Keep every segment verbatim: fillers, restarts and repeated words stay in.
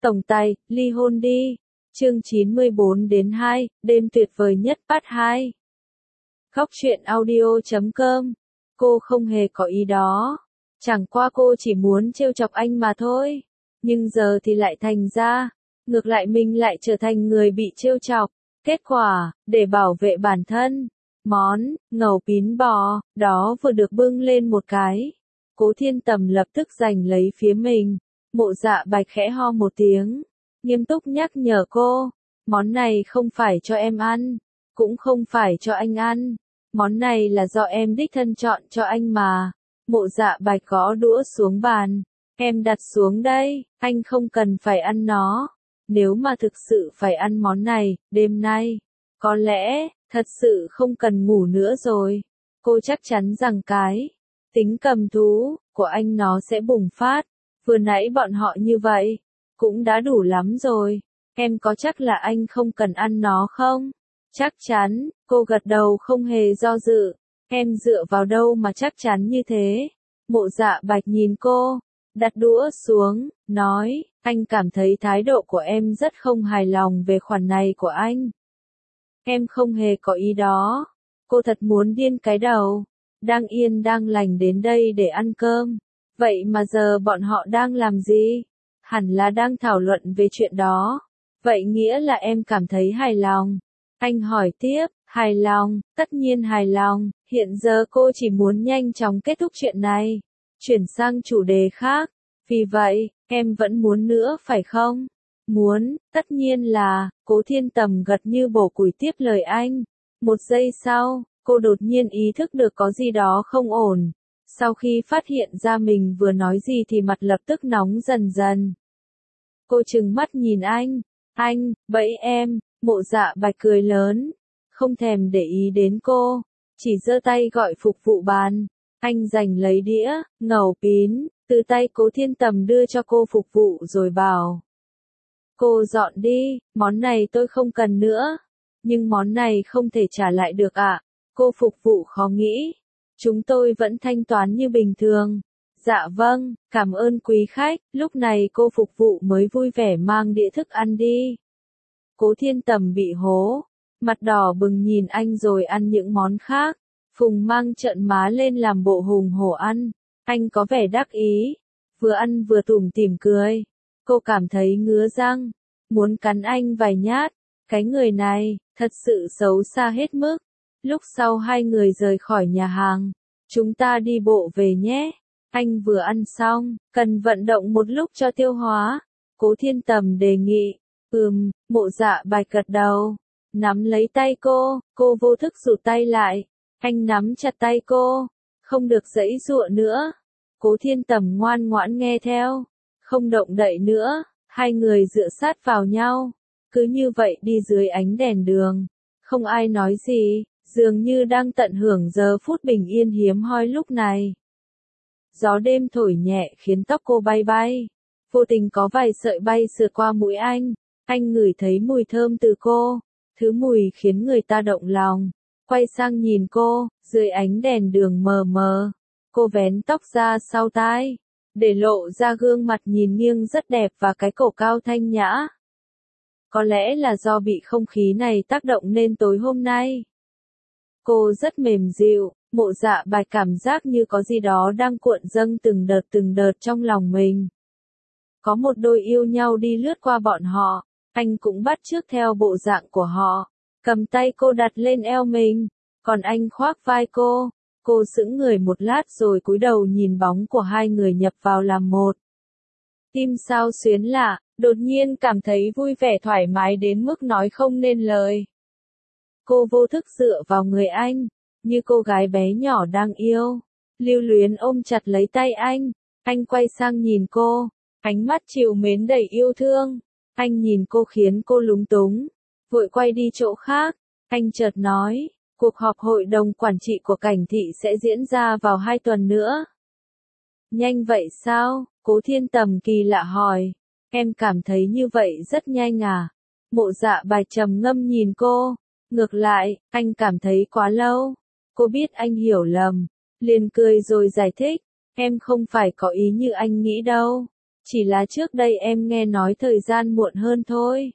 Tổng tài, ly hôn đi. Chương chín mươi bốn đến hai, đêm tuyệt vời nhất part hai. Khóc chuyện audio chấm com. Cô không hề có ý đó. Chẳng qua cô chỉ muốn trêu chọc anh mà thôi. Nhưng giờ thì lại thành ra, ngược lại mình lại trở thành người bị trêu chọc. Kết quả, để bảo vệ bản thân, món ngầu pín bò đó vừa được bưng lên một cái, Cố Thiên Tầm lập tức giành lấy phía mình. Mộ Dạ Bạch khẽ ho một tiếng, nghiêm túc nhắc nhở cô, món này không phải cho em ăn, cũng không phải cho anh ăn, món này là do em đích thân chọn cho anh mà. Mộ Dạ Bạch gõ đũa xuống bàn, em đặt xuống đây, anh không cần phải ăn nó. Nếu mà thực sự phải ăn món này, đêm nay, có lẽ, thật sự không cần ngủ nữa rồi. Cô chắc chắn rằng cái tính cầm thú của anh nó sẽ bùng phát. Vừa nãy bọn họ như vậy, cũng đã đủ lắm rồi. Em có chắc là anh không cần ăn nó không? Chắc chắn, cô gật đầu không hề do dự. Em dựa vào đâu mà chắc chắn như thế? Mộ Dạ Bạch nhìn cô, đặt đũa xuống, nói, anh cảm thấy thái độ của em rất không hài lòng về khoản này của anh. Em không hề có ý đó. Cô thật muốn điên cái đầu. Đang yên đang lành đến đây để ăn cơm. Vậy mà giờ bọn họ đang làm gì? Hẳn là đang thảo luận về chuyện đó. Vậy nghĩa là em cảm thấy hài lòng. Anh hỏi tiếp, hài lòng, tất nhiên hài lòng. Hiện giờ cô chỉ muốn nhanh chóng kết thúc chuyện này. Chuyển sang chủ đề khác. Vì vậy, em vẫn muốn nữa phải không? Muốn, tất nhiên là, Cố Thiên Tầm gật như bổ củi tiếp lời anh. Một giây sau, cô đột nhiên ý thức được có gì đó không ổn. Sau khi phát hiện ra mình vừa nói gì thì mặt lập tức nóng dần dần. Cô trừng mắt nhìn anh. Anh, bẫy em. Mộ Dạ Bạch cười lớn. Không thèm để ý đến cô. Chỉ giơ tay gọi phục vụ bàn. Anh giành lấy đĩa, ngầu pín, từ tay Cố Thiên Tầm đưa cho cô phục vụ rồi bảo. Cô dọn đi, món này tôi không cần nữa. Nhưng món này không thể trả lại được ạ. À? Cô phục vụ khó nghĩ. Chúng tôi vẫn thanh toán như bình thường. Dạ vâng, cảm ơn quý khách. Lúc này cô phục vụ mới vui vẻ mang đĩa thức ăn đi. Cố Thiên Tầm bị hố. Mặt đỏ bừng nhìn anh rồi ăn những món khác. Phùng mang trợn má lên làm bộ hùng hổ ăn. Anh có vẻ đắc ý. Vừa ăn vừa tủm tỉm cười. Cô cảm thấy ngứa răng. Muốn cắn anh vài nhát. Cái người này, thật sự xấu xa hết mức. Lúc sau hai người rời khỏi nhà hàng. Chúng ta đi bộ về nhé. Anh vừa ăn xong, cần vận động một lúc cho tiêu hóa. Cố Thiên Tầm đề nghị. Ừm, Mộ Dạ Bạch gật đầu. Nắm lấy tay cô, cô vô thức rụt tay lại. Anh nắm chặt tay cô. Không được giãy giụa nữa. Cố Thiên Tầm ngoan ngoãn nghe theo. Không động đậy nữa. Hai người dựa sát vào nhau. Cứ như vậy đi dưới ánh đèn đường. Không ai nói gì. Dường như đang tận hưởng giờ phút bình yên hiếm hoi lúc này. Gió đêm thổi nhẹ khiến tóc cô bay bay. Vô tình có vài sợi bay sượt qua mũi anh. Anh ngửi thấy mùi thơm từ cô. Thứ mùi khiến người ta động lòng. Quay sang nhìn cô, dưới ánh đèn đường mờ mờ. Cô vén tóc ra sau tai. Để lộ ra gương mặt nhìn nghiêng rất đẹp và cái cổ cao thanh nhã. Có lẽ là do bị không khí này tác động nên tối hôm nay. Cô rất mềm dịu, Mộ Dạ Bạch cảm giác như có gì đó đang cuộn dâng từng đợt từng đợt trong lòng mình. Có một đôi yêu nhau đi lướt qua bọn họ, anh cũng bắt chước theo bộ dạng của họ, cầm tay cô đặt lên eo mình, còn anh khoác vai cô. Cô sững người một lát rồi cúi đầu nhìn bóng của hai người nhập vào làm một. Tim sao xuyến lạ, đột nhiên cảm thấy vui vẻ thoải mái đến mức nói không nên lời. Cô vô thức dựa vào người anh, như cô gái bé nhỏ đang yêu. Lưu luyến ôm chặt lấy tay anh. Anh quay sang nhìn cô, ánh mắt trìu mến đầy yêu thương. Anh nhìn cô khiến cô lúng túng, vội quay đi chỗ khác. Anh chợt nói, cuộc họp hội đồng quản trị của Cảnh Thị sẽ diễn ra vào hai tuần nữa. Nhanh vậy sao? Cố Thiên Tầm kỳ lạ hỏi. Em cảm thấy như vậy rất nhanh à? Mộ Dạ Bạch trầm ngâm nhìn cô. Ngược lại, anh cảm thấy quá lâu. Cô biết anh hiểu lầm. Liền cười rồi giải thích. Em không phải có ý như anh nghĩ đâu. Chỉ là trước đây em nghe nói thời gian muộn hơn thôi.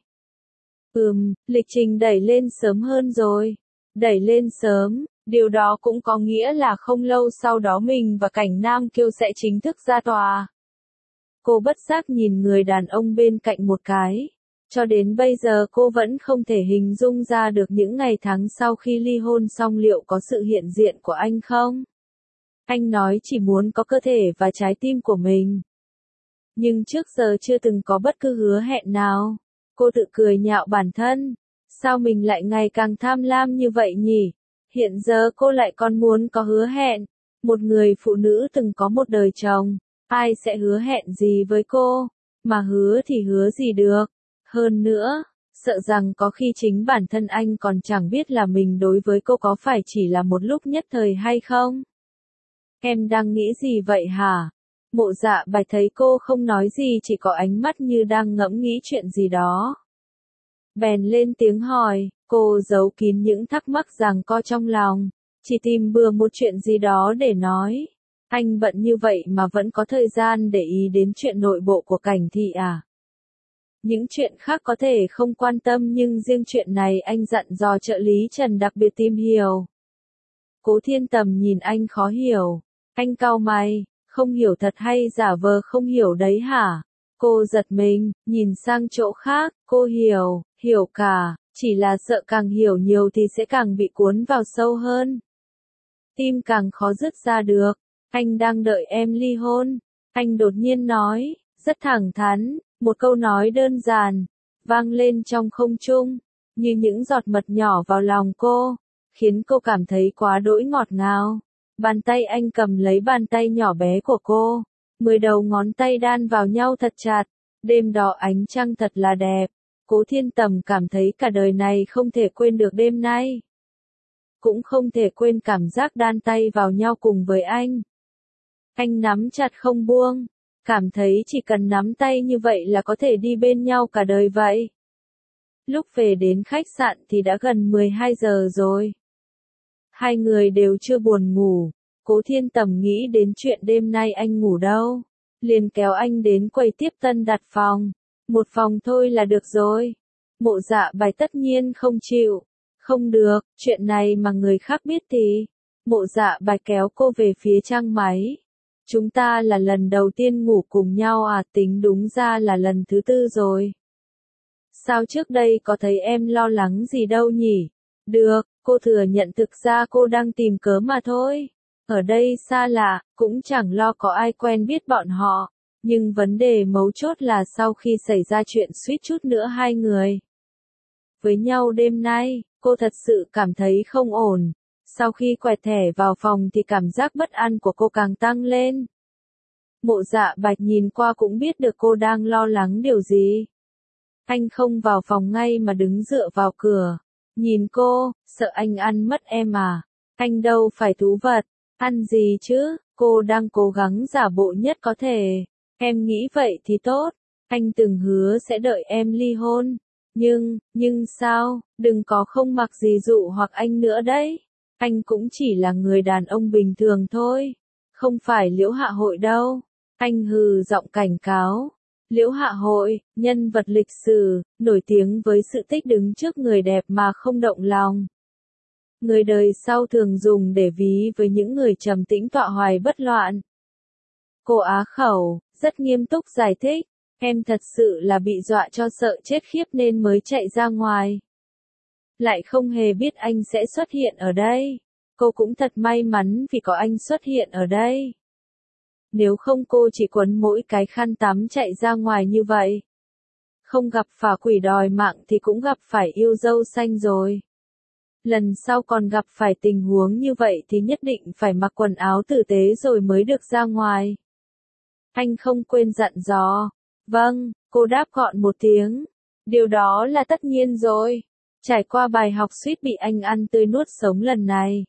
Ừm, lịch trình đẩy lên sớm hơn rồi. Đẩy lên sớm, điều đó cũng có nghĩa là không lâu sau đó mình và Cảnh Nam Kiêu sẽ chính thức ra tòa. Cô bất giác nhìn người đàn ông bên cạnh một cái. Cho đến bây giờ cô vẫn không thể hình dung ra được những ngày tháng sau khi ly hôn xong liệu có sự hiện diện của anh không? Anh nói chỉ muốn có cơ thể và trái tim của mình. Nhưng trước giờ chưa từng có bất cứ hứa hẹn nào. Cô tự cười nhạo bản thân. Sao mình lại ngày càng tham lam như vậy nhỉ? Hiện giờ cô lại còn muốn có hứa hẹn. Một người phụ nữ từng có một đời chồng. Ai sẽ hứa hẹn gì với cô? Mà hứa thì hứa gì được? Hơn nữa, sợ rằng có khi chính bản thân anh còn chẳng biết là mình đối với cô có phải chỉ là một lúc nhất thời hay không? Em đang nghĩ gì vậy hả? Mộ Dạ Bạch thấy cô không nói gì, chỉ có ánh mắt như đang ngẫm nghĩ chuyện gì đó. Bèn lên tiếng hỏi, cô giấu kín những thắc mắc giằng co trong lòng, chỉ tìm bừa một chuyện gì đó để nói. Anh bận như vậy mà vẫn có thời gian để ý đến chuyện nội bộ của Cảnh thị à? Những chuyện khác có thể không quan tâm nhưng riêng chuyện này anh dặn dò trợ lý Trần đặc biệt tìm hiểu. Cố Thiên Tầm nhìn anh khó hiểu. Anh cau mày, không hiểu thật hay giả vờ không hiểu đấy hả? Cô giật mình, nhìn sang chỗ khác, cô hiểu, hiểu cả, chỉ là sợ càng hiểu nhiều thì sẽ càng bị cuốn vào sâu hơn. Tim càng khó dứt ra được. Anh đang đợi em ly hôn. Anh đột nhiên nói, rất thẳng thắn, một câu nói đơn giản, vang lên trong không trung, như những giọt mật nhỏ vào lòng cô, khiến cô cảm thấy quá đỗi ngọt ngào. Bàn tay anh cầm lấy bàn tay nhỏ bé của cô, mười đầu ngón tay đan vào nhau thật chặt. Đêm đó ánh trăng thật là đẹp. Cố Thiên Tầm cảm thấy cả đời này không thể quên được đêm nay. Cũng không thể quên cảm giác đan tay vào nhau cùng với anh. Anh nắm chặt không buông, cảm thấy chỉ cần nắm tay như vậy là có thể đi bên nhau cả đời vậy. Lúc về đến khách sạn thì đã gần mười hai giờ rồi. Hai người đều chưa buồn ngủ. Cố Thiên Tầm nghĩ đến chuyện đêm nay anh ngủ đâu, liền kéo anh đến quầy tiếp tân đặt phòng. Một phòng thôi là được rồi. Mộ Dạ Bạch tất nhiên không chịu. Không được, chuyện này mà người khác biết thì. Mộ Dạ Bạch kéo cô về phía trang máy. Chúng ta là lần đầu tiên ngủ cùng nhau à, tính đúng ra là lần thứ tư rồi. Sao trước đây có thấy em lo lắng gì đâu nhỉ? Được, cô thừa nhận thực ra cô đang tìm cớ mà thôi. Ở đây xa lạ, cũng chẳng lo có ai quen biết bọn họ. Nhưng vấn đề mấu chốt là sau khi xảy ra chuyện suýt chút nữa hai người với nhau đêm nay, cô thật sự cảm thấy không ổn. Sau khi quẹt thẻ vào phòng thì cảm giác bất an của cô càng tăng lên. Mộ Dạ Bạch nhìn qua cũng biết được cô đang lo lắng điều gì. Anh không vào phòng ngay mà đứng dựa vào cửa. Nhìn cô, sợ anh ăn mất em à? Anh đâu phải thú vật. Ăn gì chứ? Cô đang cố gắng giả bộ nhất có thể. Em nghĩ vậy thì tốt. Anh từng hứa sẽ đợi em ly hôn. Nhưng, nhưng sao? Đừng có không mặc gì dụ hoặc anh nữa đấy. Anh cũng chỉ là người đàn ông bình thường thôi. Không phải Liễu Hạ Hội đâu. Anh hừ giọng cảnh cáo. Liễu Hạ Hội, nhân vật lịch sử, nổi tiếng với sự tích đứng trước người đẹp mà không động lòng. Người đời sau thường dùng để ví với những người trầm tĩnh tọa hoài bất loạn. Cô á khẩu, rất nghiêm túc giải thích. Em thật sự là bị dọa cho sợ chết khiếp nên mới chạy ra ngoài. Lại không hề biết anh sẽ xuất hiện ở đây. Cô cũng thật may mắn vì có anh xuất hiện ở đây. Nếu không cô chỉ quấn mỗi cái khăn tắm chạy ra ngoài như vậy. Không gặp phà quỷ đòi mạng thì cũng gặp phải yêu dâu xanh rồi. Lần sau còn gặp phải tình huống như vậy thì nhất định phải mặc quần áo tử tế rồi mới được ra ngoài. Anh không quên dặn dò. Vâng, cô đáp gọn một tiếng. Điều đó là tất nhiên rồi. Trải qua bài học suýt bị anh ăn tươi nuốt sống lần này,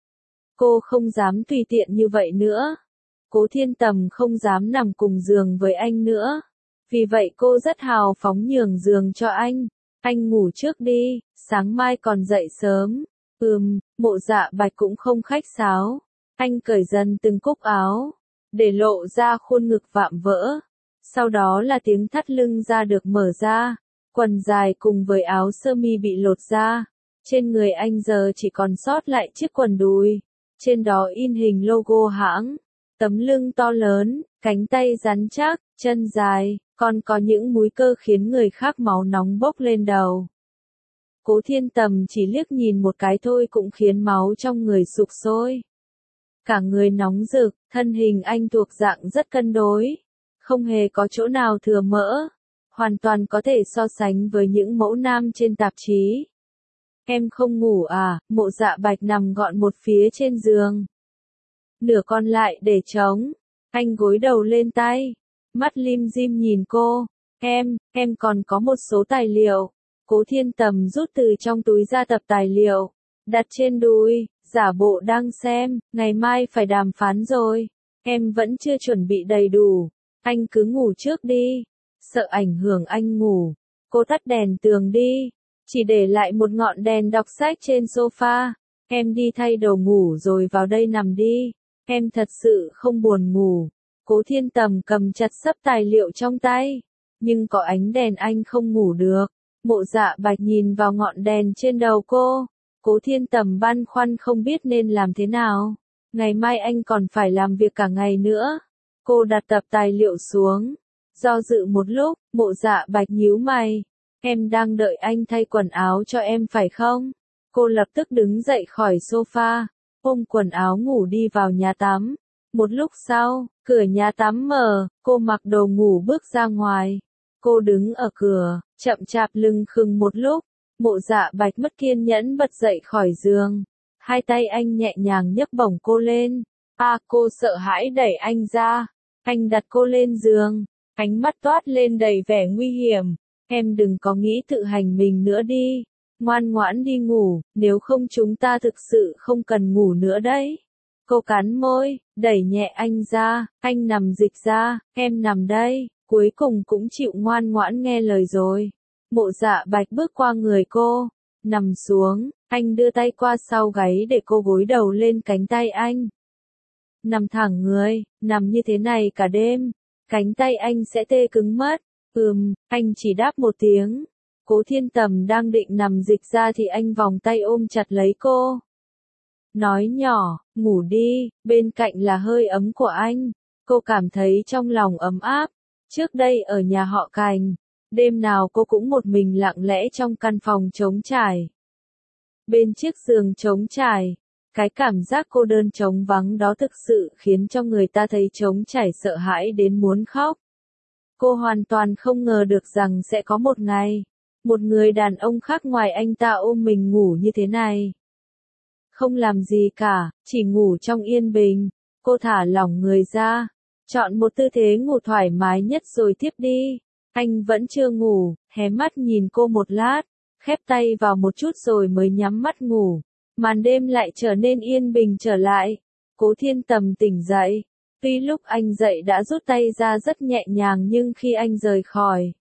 cô không dám tùy tiện như vậy nữa. Cố Thiên Tầm không dám nằm cùng giường với anh nữa. Vì vậy cô rất hào phóng nhường giường cho anh. Anh ngủ trước đi, sáng mai còn dậy sớm. Ừm, Mộ Dạ Bạch cũng không khách sáo. Anh cởi dần từng cúc áo, để lộ ra khuôn ngực vạm vỡ. Sau đó là tiếng thắt lưng da được mở ra, quần dài cùng với áo sơ mi bị lột ra. Trên người anh giờ chỉ còn sót lại chiếc quần đùi, trên đó in hình logo hãng, tấm lưng to lớn, cánh tay rắn chắc, chân dài, còn có những múi cơ khiến người khác máu nóng bốc lên đầu. Cố Thiên Tầm chỉ liếc nhìn một cái thôi cũng khiến máu trong người sục sôi. Cả người nóng rực, thân hình anh thuộc dạng rất cân đối, không hề có chỗ nào thừa mỡ, hoàn toàn có thể so sánh với những mẫu nam trên tạp chí. Em không ngủ à? Mộ Dạ Bạch nằm gọn một phía trên giường, nửa còn lại để trống, anh gối đầu lên tay, mắt lim dim nhìn cô. Em, em còn có một số tài liệu. Cố Thiên Tầm rút từ trong túi ra tập tài liệu, đặt trên đùi, giả bộ đang xem. Ngày mai phải đàm phán rồi, em vẫn chưa chuẩn bị đầy đủ, anh cứ ngủ trước đi. Sợ ảnh hưởng anh ngủ, cô tắt đèn tường đi, chỉ để lại một ngọn đèn đọc sách trên sofa. Em đi thay đồ ngủ rồi vào đây nằm đi, em thật sự không buồn ngủ. Cố Thiên Tầm cầm chặt xấp tài liệu trong tay, nhưng có ánh đèn anh không ngủ được. Mộ Dạ Bạch nhìn vào ngọn đèn trên đầu cô, Cố Thiên Tầm băn khoăn không biết nên làm thế nào. Ngày mai anh còn phải làm việc cả ngày nữa. Cô đặt tập tài liệu xuống, do dự một lúc. Mộ Dạ Bạch nhíu mày. Em đang đợi anh thay quần áo cho em phải không? Cô lập tức đứng dậy khỏi sofa, ôm quần áo ngủ đi vào nhà tắm. Một lúc sau, cửa nhà tắm mở, cô mặc đồ ngủ bước ra ngoài. Cô đứng ở cửa, chậm chạp lưng khừng một lúc. Mộ Dạ Bạch mất kiên nhẫn bật dậy khỏi giường. Hai tay anh nhẹ nhàng nhấc bổng cô lên. À, cô sợ hãi đẩy anh ra. Anh đặt cô lên giường, ánh mắt toát lên đầy vẻ nguy hiểm. Em đừng có nghĩ tự hành mình nữa đi. Ngoan ngoãn đi ngủ, nếu không chúng ta thực sự không cần ngủ nữa đấy. Cô cắn môi, đẩy nhẹ anh ra. Anh nằm dịch ra, em nằm đây. Cuối cùng cũng chịu ngoan ngoãn nghe lời rồi. Mộ Dạ Bạch bước qua người cô, nằm xuống, anh đưa tay qua sau gáy để cô gối đầu lên cánh tay anh. Nằm thẳng người, nằm như thế này cả đêm, cánh tay anh sẽ tê cứng mất. Ừm, anh chỉ đáp một tiếng. Cố Thiên Tầm đang định nằm dịch ra thì anh vòng tay ôm chặt lấy cô. Nói nhỏ, ngủ đi, bên cạnh là hơi ấm của anh. Cô cảm thấy trong lòng ấm áp. Trước đây ở nhà họ Cành, đêm nào cô cũng một mình lặng lẽ trong căn phòng trống trải. Bên chiếc giường trống trải, cái cảm giác cô đơn trống vắng đó thực sự khiến cho người ta thấy trống trải sợ hãi đến muốn khóc. Cô hoàn toàn không ngờ được rằng sẽ có một ngày, một người đàn ông khác ngoài anh ta ôm mình ngủ như thế này. Không làm gì cả, chỉ ngủ trong yên bình. Cô thả lỏng người ra, chọn một tư thế ngủ thoải mái nhất rồi tiếp đi. Anh vẫn chưa ngủ, hé mắt nhìn cô một lát, khép tay vào một chút rồi mới nhắm mắt ngủ. Màn đêm lại trở nên yên bình trở lại. Cố Thiên Tầm tỉnh dậy. Tuy lúc anh dậy đã rút tay ra rất nhẹ nhàng nhưng khi anh rời khỏi,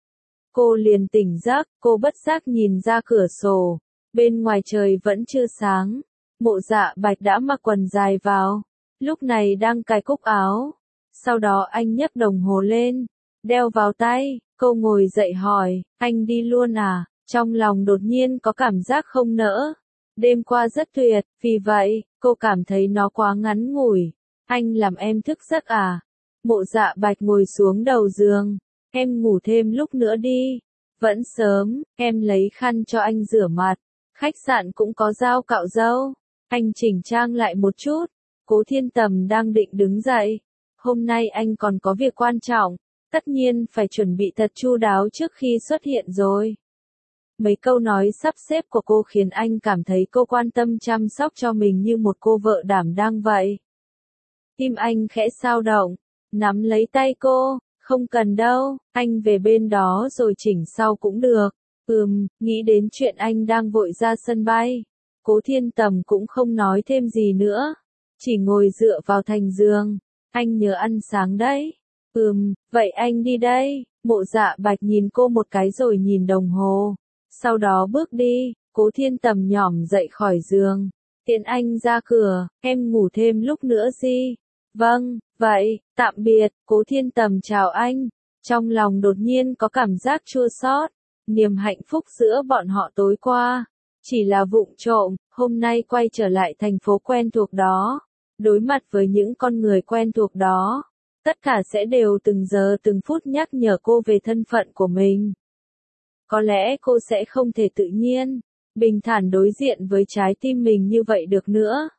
cô liền tỉnh giấc. Cô bất giác nhìn ra cửa sổ. Bên ngoài trời vẫn chưa sáng. Mộ Dạ Bạch đã mặc quần dài vào, lúc này đang cài cúc áo. Sau đó anh nhấc đồng hồ lên, đeo vào tay. Cô ngồi dậy hỏi, anh đi luôn à? Trong lòng đột nhiên có cảm giác không nỡ. Đêm qua rất tuyệt, vì vậy, cô cảm thấy nó quá ngắn ngủi. Anh làm em thức giấc à? Mộ Dạ Bạch ngồi xuống đầu giường. Em ngủ thêm lúc nữa đi. Vẫn sớm, em lấy khăn cho anh rửa mặt. Khách sạn cũng có dao cạo râu. Anh chỉnh trang lại một chút. Cố Thiên Tầm đang định đứng dậy. Hôm nay anh còn có việc quan trọng. Tất nhiên phải chuẩn bị thật chu đáo trước khi xuất hiện rồi. Mấy câu nói sắp xếp của cô khiến anh cảm thấy cô quan tâm chăm sóc cho mình như một cô vợ đảm đang vậy. Tim anh khẽ xao động, nắm lấy tay cô. Không cần đâu, anh về bên đó rồi chỉnh sau cũng được. Ừm, nghĩ đến chuyện anh đang vội ra sân bay. Cố Thiên Tầm cũng không nói thêm gì nữa, chỉ ngồi dựa vào thành giường. Anh nhớ ăn sáng đấy. Ừm, vậy anh đi đây. Mộ Dạ Bạch nhìn cô một cái rồi nhìn đồng hồ. Sau đó bước đi. Cố Thiên Tầm nhỏm dậy khỏi giường, tiễn anh ra cửa. Em ngủ thêm lúc nữa gì? Vâng, vậy, tạm biệt, Cố Thiên Tầm chào anh. Trong lòng đột nhiên có cảm giác chua xót, niềm hạnh phúc giữa bọn họ tối qua. Chỉ là vụng trộm, hôm nay quay trở lại thành phố quen thuộc đó. Đối mặt với những con người quen thuộc đó. Tất cả sẽ đều từng giờ từng phút nhắc nhở cô về thân phận của mình. Có lẽ cô sẽ không thể tự nhiên, bình thản đối diện với trái tim mình như vậy được nữa.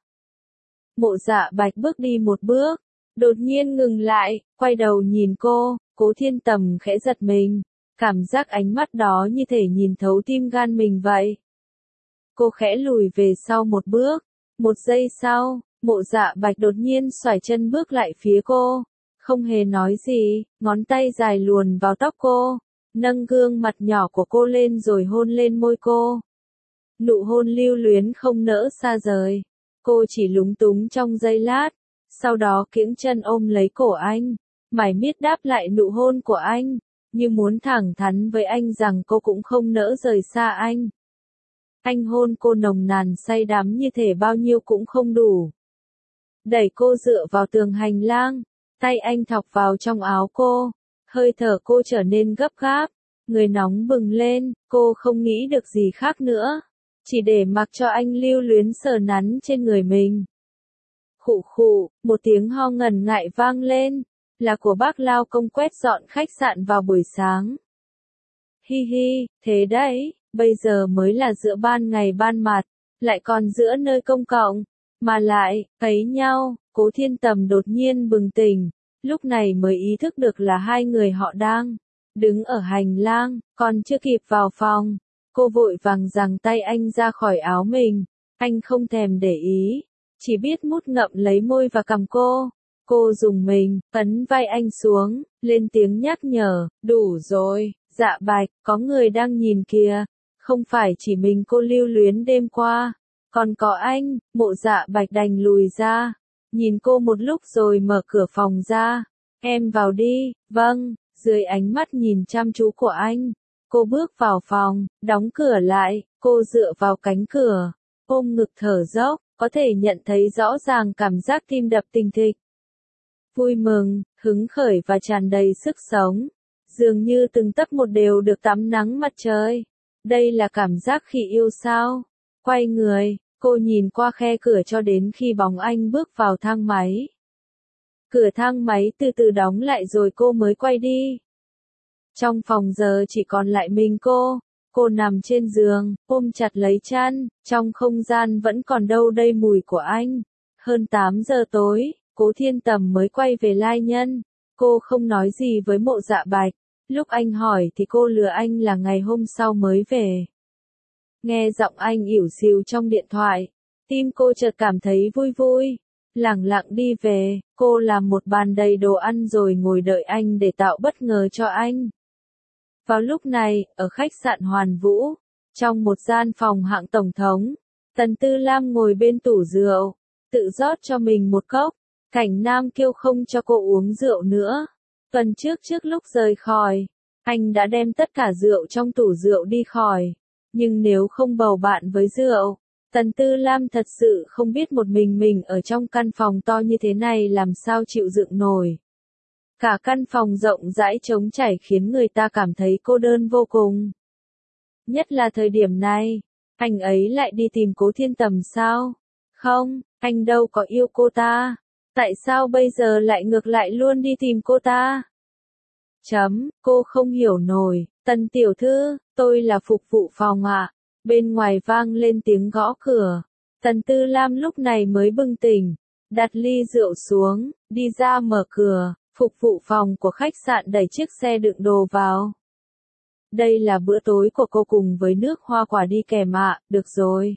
Mộ Dạ Bạch bước đi một bước, đột nhiên ngừng lại, quay đầu nhìn cô, Cố Thiên Tầm khẽ giật mình, cảm giác ánh mắt đó như thể nhìn thấu tim gan mình vậy. Cô khẽ lùi về sau một bước, một giây sau, Mộ Dạ Bạch đột nhiên xoải chân bước lại phía cô, không hề nói gì, ngón tay dài luồn vào tóc cô, nâng gương mặt nhỏ của cô lên rồi hôn lên môi cô. Nụ hôn lưu luyến không nỡ xa rời. Cô chỉ lúng túng trong giây lát, sau đó kiễng chân ôm lấy cổ anh, mải miết đáp lại nụ hôn của anh, như muốn thẳng thắn với anh rằng cô cũng không nỡ rời xa anh. Anh hôn cô nồng nàn say đắm như thể bao nhiêu cũng không đủ. Đẩy cô dựa vào tường hành lang, tay anh thọc vào trong áo cô, hơi thở cô trở nên gấp gáp, người nóng bừng lên, cô không nghĩ được gì khác nữa. Chỉ để mặc cho anh lưu luyến sờ nắn trên người mình. Khụ khụ, một tiếng ho ngần ngại vang lên, là của bác lao công quét dọn khách sạn vào buổi sáng. Hi hi, thế đấy, bây giờ mới là giữa ban ngày ban mặt, lại còn giữa nơi công cộng, mà lại, thấy nhau, Cố Thiên Tầm đột nhiên bừng tỉnh, lúc này mới ý thức được là hai người họ đang đứng ở hành lang, còn chưa kịp vào phòng. Cô vội vàng giằng tay anh ra khỏi áo mình, anh không thèm để ý, chỉ biết mút ngậm lấy môi và cằm cô. Cô dùng mình, ấn vai anh xuống, lên tiếng nhắc nhở, đủ rồi, Dạ Bạch, có người đang nhìn kìa, không phải chỉ mình cô lưu luyến đêm qua, còn có anh. Mộ Dạ Bạch đành lùi ra, nhìn cô một lúc rồi mở cửa phòng ra, em vào đi, vâng, dưới ánh mắt nhìn chăm chú của anh. Cô bước vào phòng, đóng cửa lại, cô dựa vào cánh cửa, ôm ngực thở dốc, có thể nhận thấy rõ ràng cảm giác tim đập thình thịch. Vui mừng, hứng khởi và tràn đầy sức sống, dường như từng tấc một đều được tắm nắng mặt trời. Đây là cảm giác khi yêu sao? Quay người, cô nhìn qua khe cửa cho đến khi bóng anh bước vào thang máy. Cửa thang máy từ từ đóng lại rồi cô mới quay đi. Trong phòng giờ chỉ còn lại mình cô, cô nằm trên giường, ôm chặt lấy chăn, trong không gian vẫn còn đâu đây mùi của anh. Hơn tám giờ tối, Cố Thiên Tầm mới quay về Lai Nhân, cô không nói gì với Mộ Dạ Bạch, lúc anh hỏi thì cô lừa anh là ngày hôm sau mới về. Nghe giọng anh ỉu xìu trong điện thoại, tim cô chợt cảm thấy vui vui, lẳng lặng đi về, cô làm một bàn đầy đồ ăn rồi ngồi đợi anh để tạo bất ngờ cho anh. Vào lúc này, ở khách sạn Hoàn Vũ, trong một gian phòng hạng tổng thống, Tần Tư Lam ngồi bên tủ rượu, tự rót cho mình một cốc, Cảnh Nam kêu không cho cô uống rượu nữa. Tuần trước trước lúc rời khỏi, anh đã đem tất cả rượu trong tủ rượu đi khỏi, nhưng nếu không bầu bạn với rượu, Tần Tư Lam thật sự không biết một mình mình ở trong căn phòng to như thế này làm sao chịu đựng nổi. Cả căn phòng rộng rãi trống trải khiến người ta cảm thấy cô đơn vô cùng. Nhất là thời điểm này, anh ấy lại đi tìm Cố Thiên Tầm sao? Không, anh đâu có yêu cô ta. Tại sao bây giờ lại ngược lại luôn đi tìm cô ta? Chấm, cô không hiểu nổi. Tần tiểu thư, tôi là phục vụ phòng ạ. Bên ngoài vang lên tiếng gõ cửa. Tần Tư Lam lúc này mới bừng tỉnh, đặt ly rượu xuống, đi ra mở cửa. Phục vụ phòng của khách sạn đẩy chiếc xe đựng đồ vào. Đây là bữa tối của cô cùng với nước hoa quả đi kèm ạ, được rồi.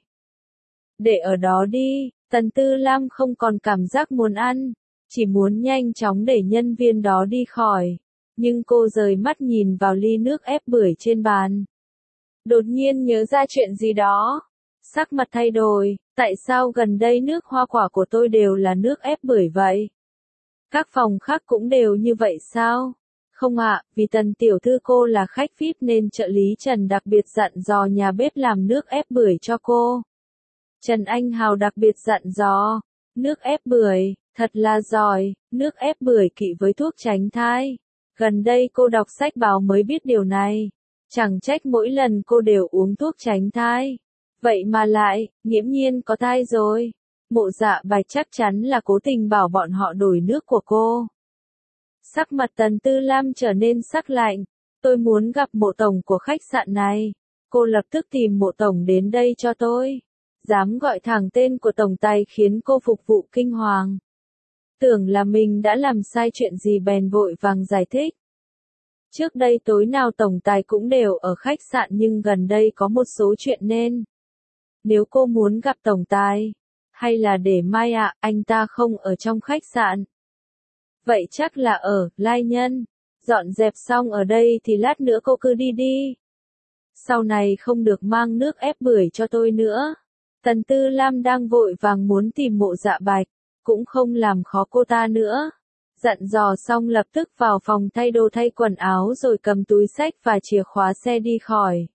Để ở đó đi, Tần Tư Lam không còn cảm giác muốn ăn, chỉ muốn nhanh chóng để nhân viên đó đi khỏi. Nhưng cô rời mắt nhìn vào ly nước ép bưởi trên bàn. Đột nhiên nhớ ra chuyện gì đó. Sắc mặt thay đổi, tại sao gần đây nước hoa quả của tôi đều là nước ép bưởi vậy? Các phòng khác cũng đều như vậy sao? Không ạ, à, vì Tần tiểu thư cô là khách vi ai pi nên trợ lý Trần đặc biệt dặn dò nhà bếp làm nước ép bưởi cho cô. Trần Anh Hào đặc biệt dặn dò, nước ép bưởi, Thật là giỏi, nước ép bưởi kỵ với thuốc tránh thai. Gần đây cô đọc sách báo mới biết điều này. Chẳng trách mỗi lần cô đều uống thuốc tránh thai. Vậy mà lại, nghiễm nhiên có thai rồi. Mộ Dạ Bạch chắc chắn là cố tình bảo bọn họ đổi nước của cô. Sắc mặt Tần Tư Lam trở nên sắc lạnh. Tôi muốn gặp mộ tổng của khách sạn này. Cô lập tức tìm mộ tổng đến đây cho tôi. Dám gọi thẳng tên của tổng tài khiến cô phục vụ kinh hoàng. Tưởng là mình đã làm sai chuyện gì bèn vội vàng giải thích. Trước đây tối nào tổng tài cũng đều ở khách sạn nhưng gần đây có một số chuyện nên. Nếu cô muốn gặp tổng tài, hay là để mai ạ, à, anh ta không ở trong khách sạn. Vậy chắc là ở, Lai Nhân. Dọn dẹp xong ở đây thì lát nữa cô cứ đi đi. Sau này không được mang nước ép bưởi cho tôi nữa. Tần Tư Lam đang vội vàng muốn tìm Mộ Dạ Bạch, cũng không làm khó cô ta nữa. Dặn dò xong lập tức vào phòng thay đồ thay quần áo rồi cầm túi xách và chìa khóa xe đi khỏi.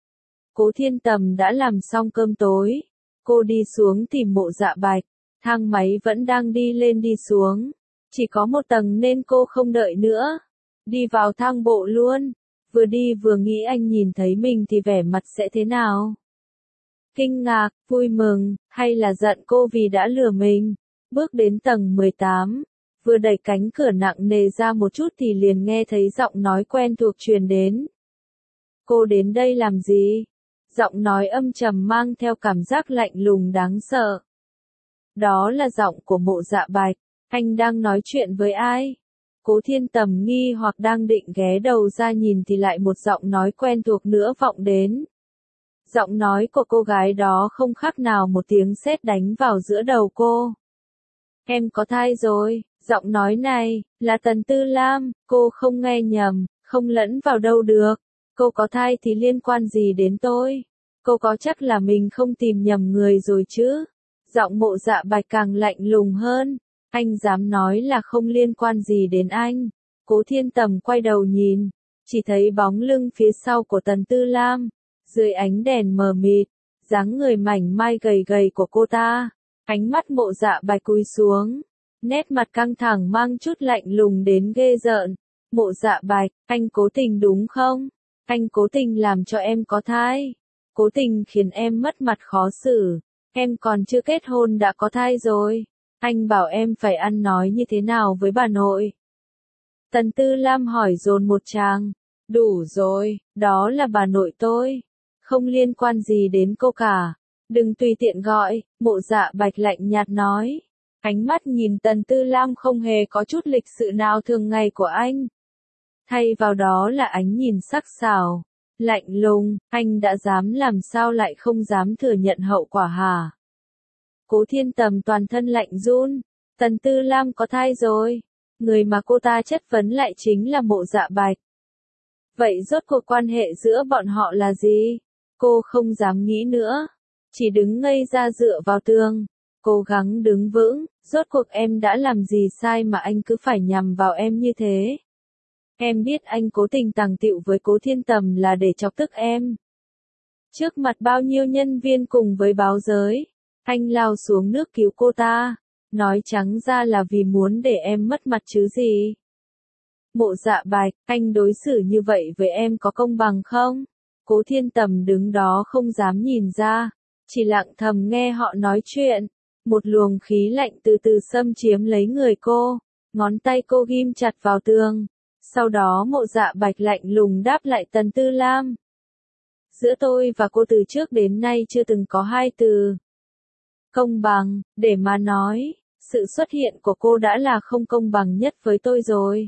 Cố Thiên Tầm đã làm xong cơm tối. Cô đi xuống tìm Mộ Dạ Bạch. Thang máy vẫn đang đi lên đi xuống. Chỉ có một tầng nên cô không đợi nữa. Đi vào thang bộ luôn. Vừa đi vừa nghĩ anh nhìn thấy mình thì vẻ mặt sẽ thế nào? Kinh ngạc, vui mừng, hay là giận cô vì đã lừa mình? Bước đến tầng mười tám. Vừa đẩy cánh cửa nặng nề ra một chút thì liền nghe thấy giọng nói quen thuộc truyền đến. Cô đến đây làm gì? Giọng nói âm trầm mang theo cảm giác lạnh lùng đáng sợ. Đó là giọng của Mộ Dạ Bạch. Anh đang nói chuyện với ai? Cố Thiên Tầm nghi hoặc đang định ghé đầu ra nhìn thì lại một giọng nói quen thuộc nữa vọng đến. Giọng nói của cô gái đó không khác nào một tiếng sét đánh vào giữa đầu cô. Em có thai rồi, giọng nói này, là Tần Tư Lam, cô không nghe nhầm, không lẫn vào đâu được. Cô có thai thì liên quan gì đến tôi? Cô có chắc là mình không tìm nhầm người rồi chứ? Giọng Mộ Dạ Bạch càng lạnh lùng hơn. Anh dám nói là không liên quan gì đến anh. Cố Thiên Tầm quay đầu nhìn, chỉ thấy bóng lưng phía sau của Tần Tư Lam. Dưới ánh đèn mờ mịt, dáng người mảnh mai gầy gầy của cô ta. Ánh mắt Mộ Dạ Bạch cúi xuống. Nét mặt căng thẳng mang chút lạnh lùng đến ghê rợn. Mộ Dạ Bạch, anh cố tình đúng không? Anh cố tình làm cho em có thai. Cố tình khiến em mất mặt khó xử. Em còn chưa kết hôn đã có thai rồi. Anh bảo em phải ăn nói như thế nào với bà nội? Tần Tư Lam hỏi dồn một tràng. Đủ rồi, đó là bà nội tôi. Không liên quan gì đến cô cả. Đừng tùy tiện gọi, Mộ Dạ Bạch lạnh nhạt nói. Ánh mắt nhìn Tần Tư Lam không hề có chút lịch sự nào thường ngày của anh. Thay vào đó là ánh nhìn sắc sảo, lạnh lùng, anh đã dám làm sao lại không dám thừa nhận hậu quả hả? Cố Thiên Tầm toàn thân lạnh run, Tần Tư Lam có thai rồi, người mà cô ta chất vấn lại chính là Mộ Dạ Bạch. Vậy rốt cuộc quan hệ giữa bọn họ là gì? Cô không dám nghĩ nữa, chỉ đứng ngây ra dựa vào tường, cố gắng đứng vững, rốt cuộc em đã làm gì sai mà anh cứ phải nhằm vào em như thế? Em biết anh cố tình tàng tiệu với Cố Thiên Tầm là để chọc tức em. Trước mặt bao nhiêu nhân viên cùng với báo giới, anh lao xuống nước cứu cô ta, nói trắng ra là vì muốn để em mất mặt chứ gì. Mộ Dạ Bạch, anh đối xử như vậy với em có công bằng không? Cố Thiên Tầm đứng đó không dám nhìn ra, chỉ lặng thầm nghe họ nói chuyện. Một luồng khí lạnh từ từ xâm chiếm lấy người cô, ngón tay cô ghim chặt vào tường. Sau đó Mộ Dạ Bạch lạnh lùng đáp lại Tần Tư Lam. Giữa tôi và cô từ trước đến nay chưa từng có hai từ công bằng, để mà nói, sự xuất hiện của cô đã là không công bằng nhất với tôi rồi.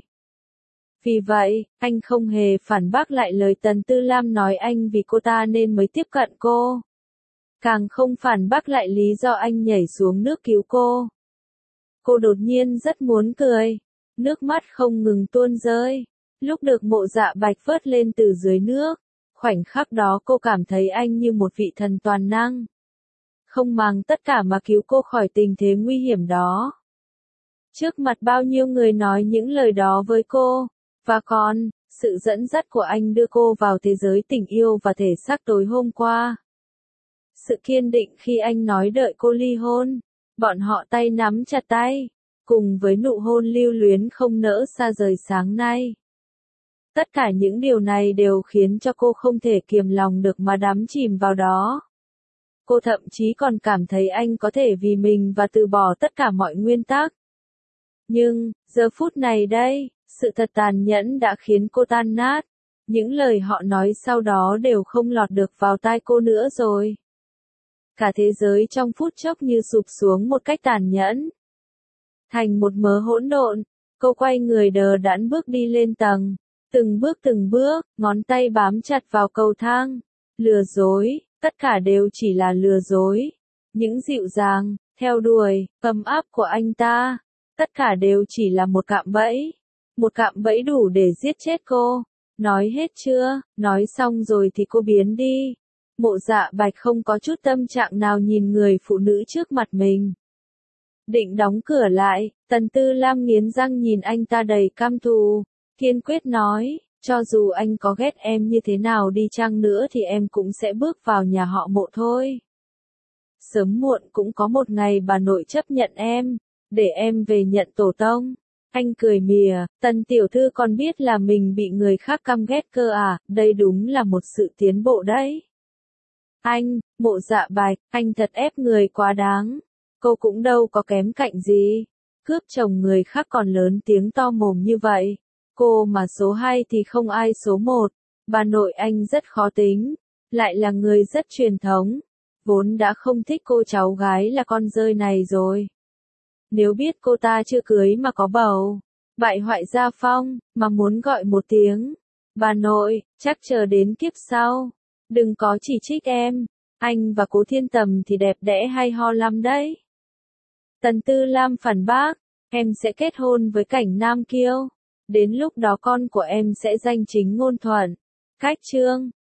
Vì vậy, anh không hề phản bác lại lời Tần Tư Lam nói anh vì cô ta nên mới tiếp cận cô. Càng không phản bác lại lý do anh nhảy xuống nước cứu cô. Cô đột nhiên rất muốn cười. Nước mắt không ngừng tuôn rơi. Lúc được Mộ Dạ Bạch vớt lên từ dưới nước, khoảnh khắc đó cô cảm thấy anh như một vị thần toàn năng. Không màng tất cả mà cứu cô khỏi tình thế nguy hiểm đó. Trước mặt bao nhiêu người nói những lời đó với cô. Và còn, sự dẫn dắt của anh đưa cô vào thế giới tình yêu và thể xác tối hôm qua. Sự kiên định khi anh nói đợi cô ly hôn. Bọn họ tay nắm chặt tay. cùng với nụ hôn lưu luyến không nỡ xa rời sáng nay. Tất cả những điều này đều khiến cho cô không thể kiềm lòng được mà đắm chìm vào đó. Cô thậm chí còn cảm thấy anh có thể vì mình và từ bỏ tất cả mọi nguyên tắc. Nhưng, giờ phút này đây, sự thật tàn nhẫn đã khiến cô tan nát. Những lời họ nói sau đó đều không lọt được vào tai cô nữa rồi. Cả thế giới trong phút chốc như sụp xuống một cách tàn nhẫn. Thành một mớ hỗn độn, cô quay người đờ đẫn bước đi lên tầng. Từng bước từng bước, ngón tay bám chặt vào cầu thang. Lừa dối, tất cả đều chỉ là lừa dối. Những dịu dàng, theo đuổi, ấm áp của anh ta, tất cả đều chỉ là một cạm bẫy. Một cạm bẫy đủ để giết chết cô. Nói hết chưa, nói xong rồi thì cô biến đi. Mộ Dạ Bạch không có chút tâm trạng nào nhìn người phụ nữ trước mặt mình. Định đóng cửa lại, Tần Tư Lam nghiến răng nhìn anh ta đầy căm thù, kiên quyết nói, cho dù anh có ghét em như thế nào đi chăng nữa thì em cũng sẽ bước vào nhà họ Mộ thôi. Sớm muộn cũng có một ngày bà nội chấp nhận em, để em về nhận tổ tông. Anh cười mỉa, Tần tiểu thư còn biết là mình bị người khác căm ghét cơ à, đây đúng là một sự tiến bộ đấy. Anh, Mộ Dạ Bạch, anh thật ép người quá đáng. Cô cũng đâu có kém cạnh gì. Cướp chồng người khác còn lớn tiếng to mồm như vậy. Cô mà số hai thì không ai số một. Bà nội anh rất khó tính. Lại là người rất truyền thống. Vốn đã không thích cô cháu gái là con dơi này rồi. Nếu biết cô ta chưa cưới mà có bầu. Bại hoại gia phong, mà muốn gọi một tiếng. Bà nội, chắc chờ đến kiếp sau. Đừng có chỉ trích em. Anh và Cố Thiên Tầm thì đẹp đẽ hay ho lắm đấy. Tần Tư Lam phản bác, em sẽ kết hôn với Cảnh Nam Kiêu. Đến lúc đó con của em sẽ danh chính ngôn thuận. Cách chương